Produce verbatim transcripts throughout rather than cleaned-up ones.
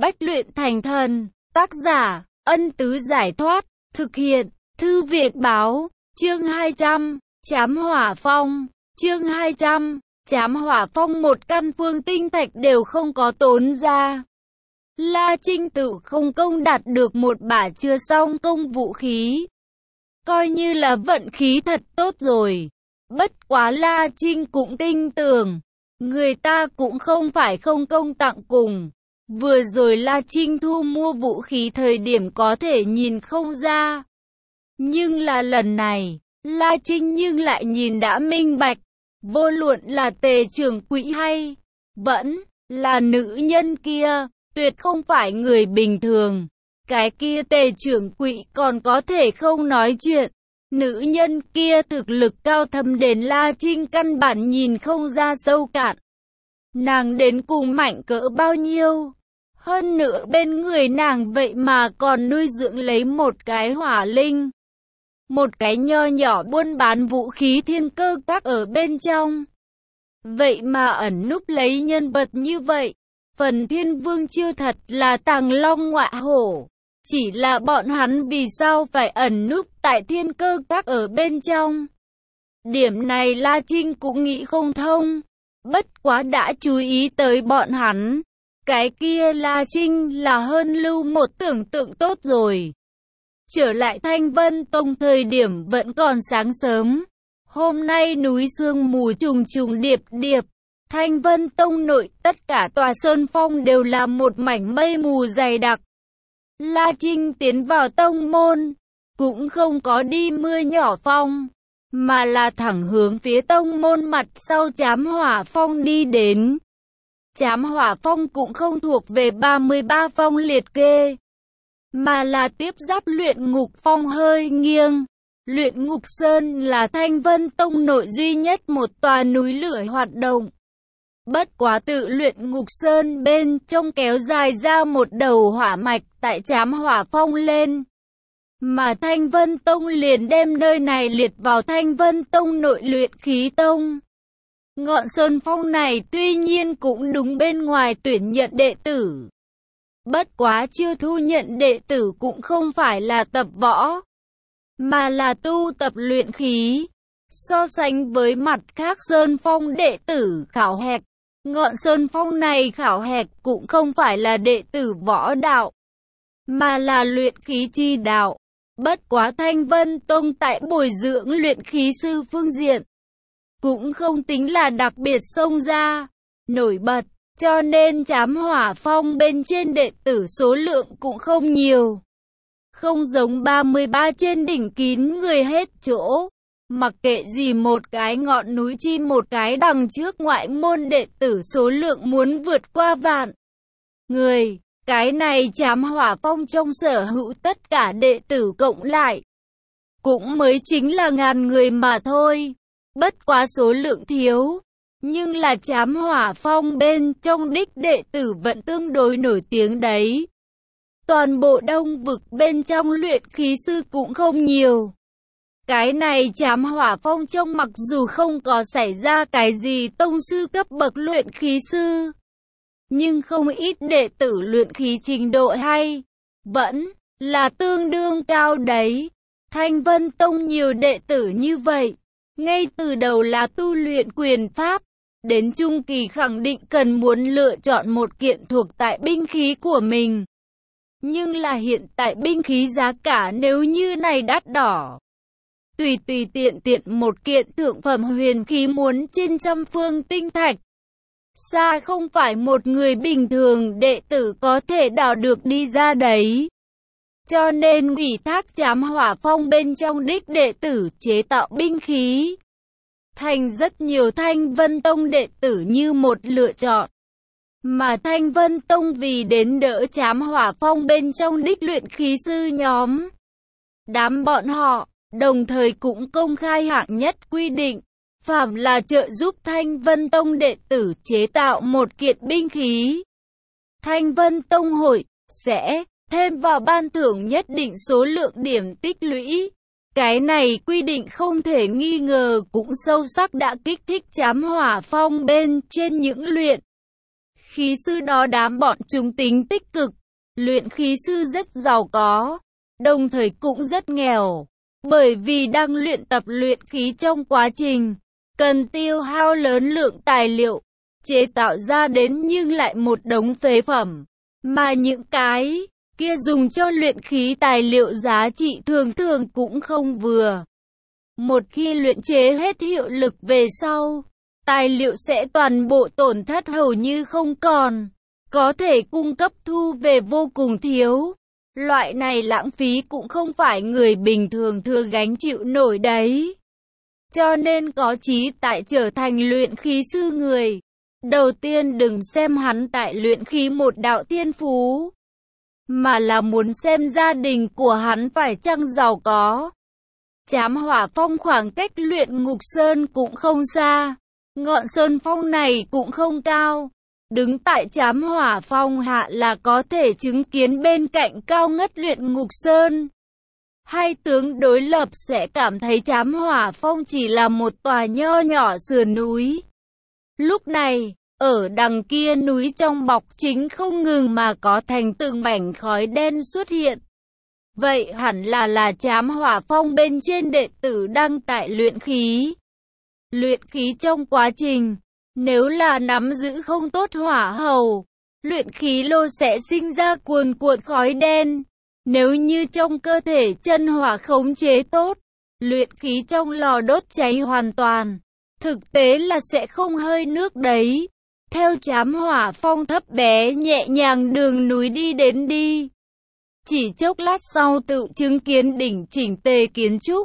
bách luyện thành thần. Tác giả, Ân Tứ Giải Thoát. Thực hiện, Thư Viện Báo. Chương hai trăm, Chám Hỏa Phong. Chương hai trăm, Chám Hỏa Phong. Một căn phương tinh thạch đều không có tốn ra. La Trinh tự không công đạt được một bả chưa xong công vũ khí. Coi như là vận khí thật tốt rồi. Bất quá La Trinh cũng tin tưởng, người ta cũng không phải không công tặng cùng. Vừa rồi La Trinh thu mua vũ khí thời điểm có thể nhìn không ra. Nhưng là lần này, La Trinh nhưng lại nhìn đã minh bạch. Vô luận là Tề trưởng quỹ hay vẫn là nữ nhân kia, tuyệt không phải người bình thường. Cái kia Tề trưởng quỹ còn có thể không nói chuyện. Nữ nhân kia thực lực cao thâm đến La Trinh căn bản nhìn không ra sâu cạn. Nàng đến cùng mạnh cỡ bao nhiêu? Hơn nữa bên người nàng vậy mà còn nuôi dưỡng lấy một cái hỏa linh. Một cái nho nhỏ buôn bán vũ khí thiên cơ các ở bên trong. Vậy mà ẩn núp lấy nhân vật như vậy. Phần Thiên Vương chưa thật là tàng long ngọa hổ. Chỉ là bọn hắn vì sao phải ẩn núp tại thiên cơ các ở bên trong. Điểm này La Trinh cũng nghĩ không thông. Bất quá đã chú ý tới bọn hắn. Cái kia La Trinh là hơn lưu một tưởng tượng tốt rồi. Trở lại Thanh Vân Tông thời điểm vẫn còn sáng sớm. Hôm nay núi sương mù trùng trùng điệp điệp. Thanh Vân Tông nội tất cả tòa sơn phong đều là một mảnh mây mù dày đặc. La Trinh tiến vào tông môn, cũng không có đi mưa nhỏ phong, mà là thẳng hướng phía tông môn mặt sau Chám Hỏa Phong đi đến. Chám Hỏa Phong cũng không thuộc về ba mươi ba phong liệt kê, mà là tiếp giáp Luyện Ngục Phong hơi nghiêng. Luyện Ngục Sơn là Thanh Vân Tông nội duy nhất một tòa núi lửa hoạt động. Bất quá tự Luyện Ngục Sơn bên trong kéo dài ra một đầu hỏa mạch tại Chám Hỏa Phong lên. Mà Thanh Vân Tông liền đem nơi này liệt vào Thanh Vân Tông nội luyện khí tông. Ngọn sơn phong này tuy nhiên cũng đúng bên ngoài tuyển nhận đệ tử. Bất quá chưa thu nhận đệ tử cũng không phải là tập võ, mà là tu tập luyện khí. So sánh với mặt khác sơn phong đệ tử khảo hạch, ngọn sơn phong này khảo hạch cũng không phải là đệ tử võ đạo, mà là luyện khí chi đạo. Bất quá Thanh Vân Tông tại bồi dưỡng luyện khí sư phương diện cũng không tính là đặc biệt xông ra, nổi bật, cho nên Chám Hỏa Phong bên trên đệ tử số lượng cũng không nhiều. Không giống ba mươi ba trên đỉnh kín người hết chỗ. Mặc kệ gì một cái ngọn núi chi một cái đằng trước ngoại môn đệ tử số lượng muốn vượt qua vạn người. Cái này Chám Hỏa Phong trong sở hữu tất cả đệ tử cộng lại cũng mới chính là ngàn người mà thôi. Bất quá số lượng thiếu, nhưng là Chám Hỏa Phong bên trong đích đệ tử vẫn tương đối nổi tiếng đấy. Toàn bộ Đông vực bên trong luyện khí sư cũng không nhiều. Cái này Chám Hỏa Phong trong mặc dù không có xảy ra cái gì tông sư cấp bậc luyện khí sư, nhưng không ít đệ tử luyện khí trình độ hay, vẫn là tương đương cao đấy. Thanh Vân Tông nhiều đệ tử như vậy, ngay từ đầu là tu luyện quyền pháp, đến trung kỳ khẳng định cần muốn lựa chọn một kiện thuộc tại binh khí của mình. Nhưng là hiện tại binh khí giá cả nếu như này đắt đỏ. Tùy tùy tiện tiện một kiện thượng phẩm huyền khí muốn trên trăm phương tinh thạch. Xa không phải một người bình thường đệ tử có thể đào được đi ra đấy. Cho nên ủy thác Chám Hỏa Phong bên trong đích đệ tử chế tạo binh khí, thành rất nhiều Thanh Vân Tông đệ tử như một lựa chọn. Mà Thanh Vân Tông vì đến đỡ Chám Hỏa Phong bên trong đích luyện khí sư nhóm, đám bọn họ đồng thời cũng công khai hạng nhất quy định, phàm là trợ giúp Thanh Vân Tông đệ tử chế tạo một kiện binh khí, Thanh Vân Tông hội sẽ thêm vào ban thưởng nhất định số lượng điểm tích lũy. Cái này quy định không thể nghi ngờ cũng sâu sắc đã kích thích Chám Hỏa Phong bên trên những luyện khí sư đó đám bọn chúng tính tích cực, luyện khí sư rất giàu có, đồng thời cũng rất nghèo, bởi vì đang luyện tập luyện khí trong quá trình cần tiêu hao lớn lượng tài liệu, chế tạo ra đến nhưng lại một đống phế phẩm, mà những cái kia dùng cho luyện khí tài liệu giá trị thường thường cũng không vừa. Một khi luyện chế hết hiệu lực về sau, tài liệu sẽ toàn bộ tổn thất hầu như không còn, có thể cung cấp thu về vô cùng thiếu. Loại này lãng phí cũng không phải người bình thường thừa gánh chịu nổi đấy. Cho nên có chí tại trở thành luyện khí sư người, đầu tiên đừng xem hắn tại luyện khí một đạo thiên phú, mà là muốn xem gia đình của hắn phải chăng giàu có. Trám Hỏa Phong khoảng cách Luyện Ngục Sơn cũng không xa, ngọn sơn phong này cũng không cao. Đứng tại Trám Hỏa Phong hạ là có thể chứng kiến bên cạnh cao ngất Luyện Ngục Sơn. Hai tướng đối lập sẽ cảm thấy Trám Hỏa Phong chỉ là một tòa nho nhỏ sườn núi. Lúc này, ở đằng kia núi trong bọc chính không ngừng mà có thành từng mảnh khói đen xuất hiện. Vậy hẳn là là Trám Hỏa Phong bên trên đệ tử đang tại luyện khí. Luyện khí trong quá trình, nếu là nắm giữ không tốt hỏa hầu, luyện khí lô sẽ sinh ra cuồn cuộn khói đen. Nếu như trong cơ thể chân hỏa khống chế tốt, luyện khí trong lò đốt cháy hoàn toàn, thực tế là sẽ không hơi nước đấy. Theo Trám Hỏa Phong thấp bé nhẹ nhàng đường núi đi đến đi. Chỉ chốc lát sau tự chứng kiến đỉnh chỉnh tề kiến trúc.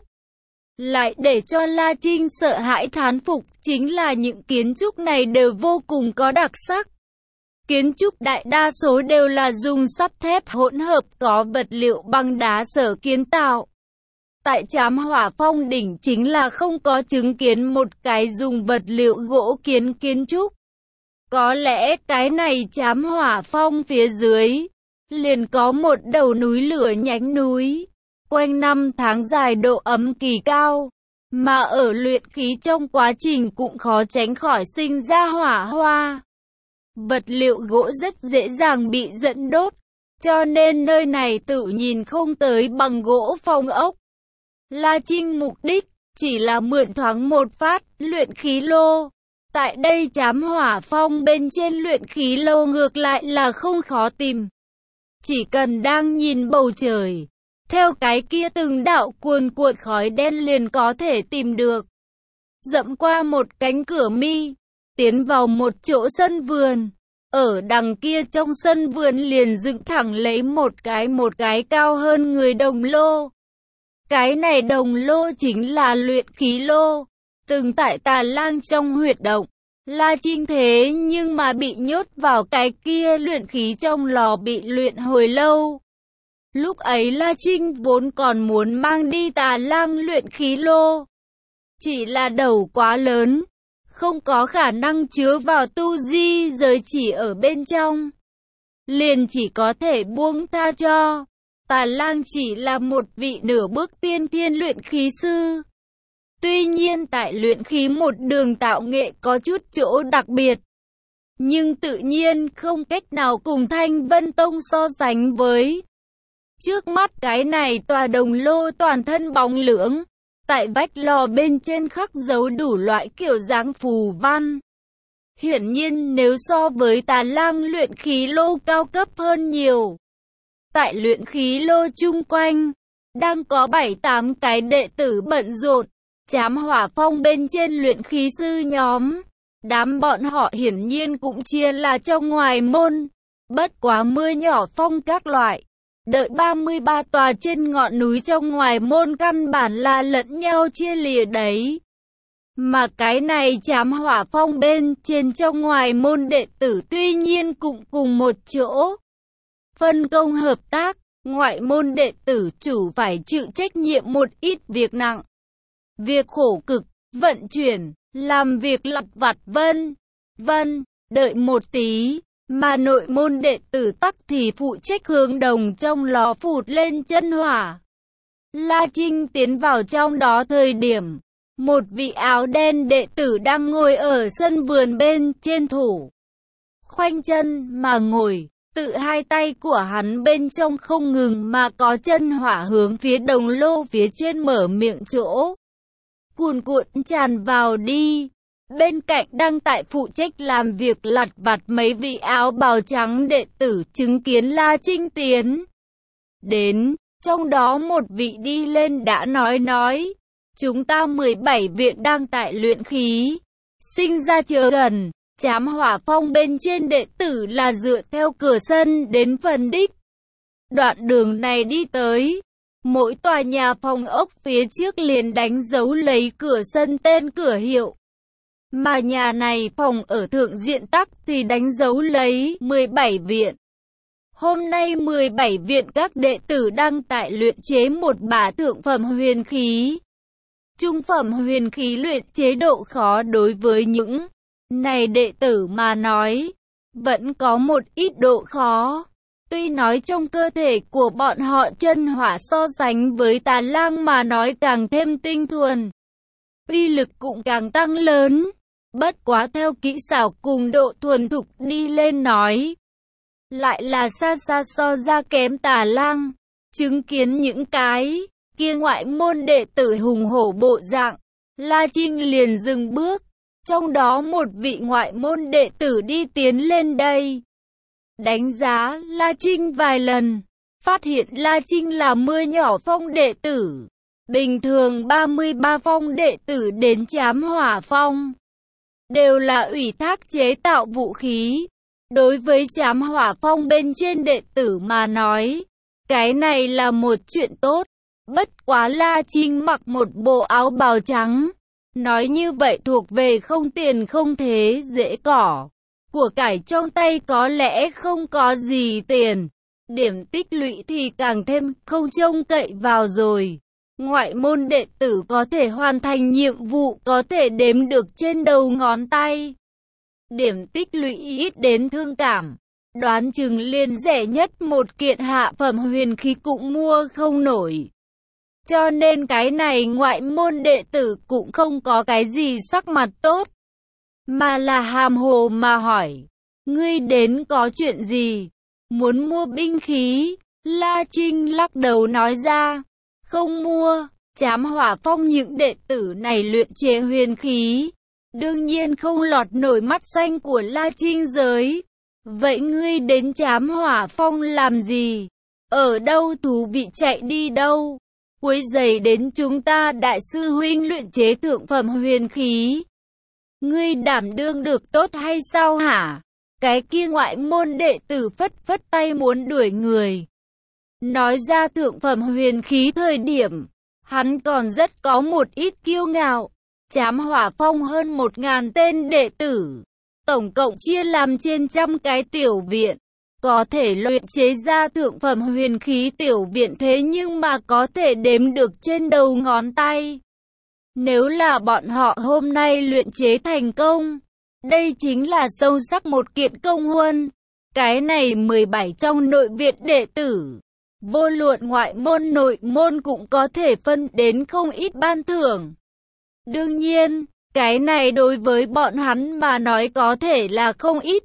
Lại để cho La Trinh sợ hãi thán phục chính là những kiến trúc này đều vô cùng có đặc sắc. Kiến trúc đại đa số đều là dùng sắt thép hỗn hợp có vật liệu băng đá sở kiến tạo. Tại Trám Hỏa Phong đỉnh chính là không có chứng kiến một cái dùng vật liệu gỗ kiến kiến trúc. Có lẽ cái này Trám Hỏa Phong phía dưới liền có một đầu núi lửa nhánh núi, quanh năm tháng dài độ ấm kỳ cao, mà ở luyện khí trong quá trình cũng khó tránh khỏi sinh ra hỏa hoa. Vật liệu gỗ rất dễ dàng bị dẫn đốt, cho nên nơi này tự nhìn không tới bằng gỗ phong ốc. La Trinh mục đích chỉ là mượn thoáng một phát luyện khí lô. Tại đây Trám Hỏa Phong bên trên luyện khí lô ngược lại là không khó tìm. Chỉ cần đang nhìn bầu trời, theo cái kia từng đạo cuồn cuộn khói đen liền có thể tìm được. Dẫm qua một cánh cửa mi, tiến vào một chỗ sân vườn. Ở đằng kia trong sân vườn liền dựng thẳng lấy một cái một cái cao hơn người đồng lô. Cái này đồng lô chính là luyện khí lô, từng tại Tà Lang trong huyệt động. La Trinh thế nhưng mà bị nhốt vào cái kia luyện khí trong lò bị luyện hồi lâu. Lúc ấy La Trinh vốn còn muốn mang đi Tà Lang luyện khí lô. Chỉ là đầu quá lớn, không có khả năng chứa vào tu di giới chỉ ở bên trong. Liền chỉ có thể buông tha cho. Tà Lang chỉ là một vị nửa bước tiên thiên luyện khí sư. Tuy nhiên tại luyện khí một đường tạo nghệ có chút chỗ đặc biệt, nhưng tự nhiên không cách nào cùng Thanh Vân Tông so sánh với. Trước mắt cái này tòa đồng lô toàn thân bóng lưỡng, tại vách lò bên trên khắc dấu đủ loại kiểu dáng phù văn. Hiển nhiên nếu so với Tà Lang luyện khí lô cao cấp hơn nhiều. Tại luyện khí lô chung quanh, đang có bảy tám cái đệ tử bận rộn. Trám Hỏa Phong bên trên luyện khí sư nhóm, đám bọn họ hiển nhiên cũng chia là trong ngoài môn, bất quá mưa nhỏ phong các loại. Đợi ba mươi ba tòa trên ngọn núi trong ngoài môn căn bản là lẫn nhau chia lìa đấy. Mà cái này Trám Hỏa Phong bên trên trong ngoài môn đệ tử tuy nhiên cũng cùng một chỗ. Phân công hợp tác, ngoại môn đệ tử chủ phải chịu trách nhiệm một ít việc nặng. Việc khổ cực, vận chuyển, làm việc lặt vặt vân, vân, đợi một tí, mà nội môn đệ tử tắc thì phụ trách hướng đồng trong lò phụt lên chân hỏa. La Trinh tiến vào trong đó thời điểm, một vị áo đen đệ tử đang ngồi ở sân vườn bên trên thủ. khoanh chân mà ngồi, tự hai tay của hắn bên trong không ngừng mà có chân hỏa hướng phía đồng lô phía trên mở miệng chỗ cuồn cuộn tràn vào đi. Bên cạnh đang tại phụ trách làm việc lặt vặt mấy vị áo bào trắng đệ tử chứng kiến La Trinh tiến đến, trong đó một vị đi lên đã nói nói, chúng ta mười bảy viện đang tại luyện khí, sinh ra chưa gần, chám hỏa phong bên trên đệ tử là dựa theo cửa sân đến phần đích. Đoạn đường này đi tới, mỗi tòa nhà phòng ốc phía trước liền đánh dấu lấy cửa sân tên cửa hiệu. Mà nhà này phòng ở thượng diện tắc thì đánh dấu lấy mười bảy viện. Hôm nay mười bảy viện các đệ tử đang tại luyện chế một bả thượng phẩm huyền khí. Trung phẩm huyền khí luyện chế độ khó đối với những này đệ tử mà nói, vẫn có một ít độ khó. Tuy nói trong cơ thể của bọn họ chân hỏa so sánh với Tà Lang mà nói càng thêm tinh thuần, uy lực cũng càng tăng lớn. Bất quá theo kỹ xảo cùng độ thuần thục đi lên nói, lại là xa xa so ra kém Tà Lang. Chứng kiến những cái kia ngoại môn đệ tử hùng hổ bộ dạng, La Trinh liền dừng bước. Trong đó một vị ngoại môn đệ tử đi tiến lên đây, đánh giá La Trinh vài lần, phát hiện La Trinh là mưa nhỏ phong đệ tử. Bình thường ba mươi ba phong đệ tử đến chám hỏa phong đều là ủy thác chế tạo vũ khí. Đối với chám hỏa phong bên trên đệ tử mà nói, cái này là một chuyện tốt. Bất quá La Trinh mặc một bộ áo bào trắng, nói như vậy thuộc về không tiền không thế dễ cỏ. Của cải trong tay có lẽ không có gì tiền, điểm tích lũy thì càng thêm không trông cậy vào rồi. Ngoại môn đệ tử có thể hoàn thành nhiệm vụ có thể đếm được trên đầu ngón tay. Điểm tích lũy ít đến thương cảm, đoán chừng liền rẻ nhất một kiện hạ phẩm huyền khí cũng mua không nổi. Cho nên cái này ngoại môn đệ tử cũng không có cái gì sắc mặt tốt, mà là hàm hồ mà hỏi, ngươi đến có chuyện gì? Muốn mua binh khí? La Trinh lắc đầu nói ra, không mua. Chám hỏa phong những đệ tử này luyện chế huyền khí, đương nhiên không lọt nổi mắt xanh của La Trinh giới. Vậy ngươi đến chám hỏa phong làm gì? Ở đâu thú vị chạy đi đâu? Quấy rầy đến chúng ta đại sư huynh luyện chế thượng phẩm huyền khí. Ngươi đảm đương được tốt hay sao hả? Cái kia ngoại môn đệ tử phất phất tay muốn đuổi người. Nói ra thượng phẩm huyền khí thời điểm, hắn còn rất có một ít kiêu ngạo. Chám hỏa phong hơn một ngàn tên đệ tử, tổng cộng chia làm trên trăm cái tiểu viện. Có thể luyện chế ra thượng phẩm huyền khí tiểu viện thế nhưng mà có thể đếm được trên đầu ngón tay. Nếu là bọn họ hôm nay luyện chế thành công, đây chính là sâu sắc một kiện công huân. Cái này mười bảy trong nội viện đệ tử, vô luận ngoại môn nội môn cũng có thể phân đến không ít ban thưởng. Đương nhiên, cái này đối với bọn hắn mà nói có thể là không ít.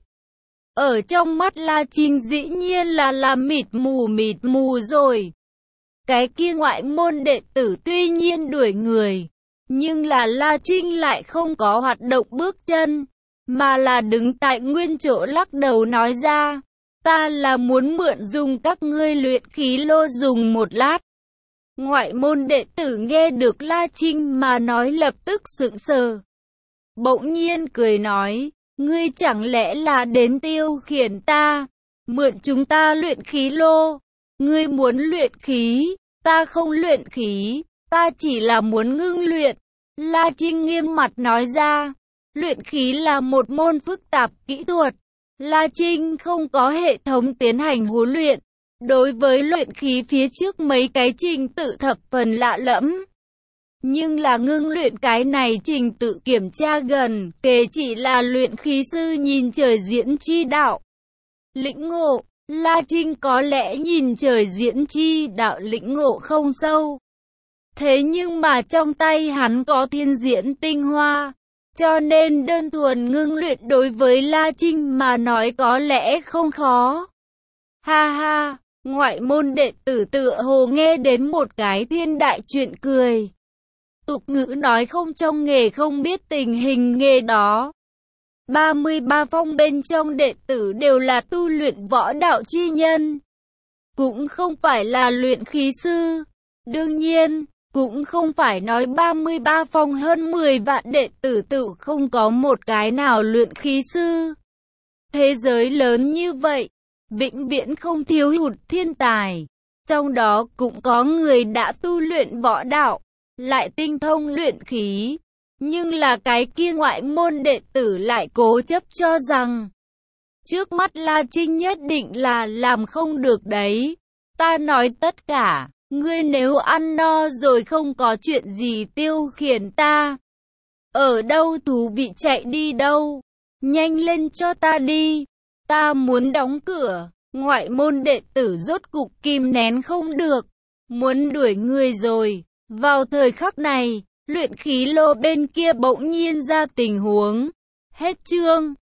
Ở trong mắt La Trinh dĩ nhiên là làm mịt mù mịt mù rồi. Cái kia ngoại môn đệ tử tuy nhiên đuổi người, nhưng là La Trinh lại không có hoạt động bước chân, mà là đứng tại nguyên chỗ lắc đầu nói ra, ta là muốn mượn dùng các ngươi luyện khí lô dùng một lát. Ngoại môn đệ tử nghe được La Trinh mà nói lập tức sững sờ. Bỗng nhiên cười nói, ngươi chẳng lẽ là đến tiêu khiển ta, mượn chúng ta luyện khí lô? Ngươi muốn luyện khí, ta không luyện khí, ta chỉ là muốn ngưng luyện. La Trinh nghiêm mặt nói ra, luyện khí là một môn phức tạp kỹ thuật. La Trinh không có hệ thống tiến hành huấn luyện. Đối với luyện khí phía trước mấy cái trình tự thập phần lạ lẫm. Nhưng là ngưng luyện cái này trình tự kiểm tra gần, kể chỉ là luyện khí sư nhìn trời diễn chi đạo. Lĩnh ngộ, La Trinh có lẽ nhìn trời diễn chi đạo lĩnh ngộ không sâu. Thế nhưng mà trong tay hắn có thiên diễn tinh hoa. cho nên đơn thuần ngưng luyện đối với La Trinh mà nói có lẽ không khó. Ha ha, ngoại môn đệ tử tựa hồ nghe đến một cái thiên đại chuyện cười. Tục ngữ nói không trong nghề không biết tình hình nghề đó. ba mươi ba phong bên trong đệ tử đều là tu luyện võ đạo chi nhân. Cũng không phải là luyện khí sư. Đương nhiên, cũng không phải nói ba mươi ba phong hơn mười vạn đệ tử tự không có một cái nào luyện khí sư. Thế giới lớn như vậy, vĩnh viễn không thiếu hụt thiên tài. Trong đó cũng có người đã tu luyện võ đạo, lại tinh thông luyện khí. Nhưng là cái kia ngoại môn đệ tử lại cố chấp cho rằng trước mắt La Trinh nhất định là làm không được đấy. Ta nói tất cả, ngươi nếu ăn no rồi không có chuyện gì tiêu khiển ta. Ở đâu thú vị chạy đi đâu, nhanh lên cho ta đi, ta muốn đóng cửa. Ngoại môn đệ tử rốt cục kìm nén không được, muốn đuổi người rồi. Vào thời khắc này, luyện khí lô bên kia bỗng nhiên ra tình huống. Hết chương.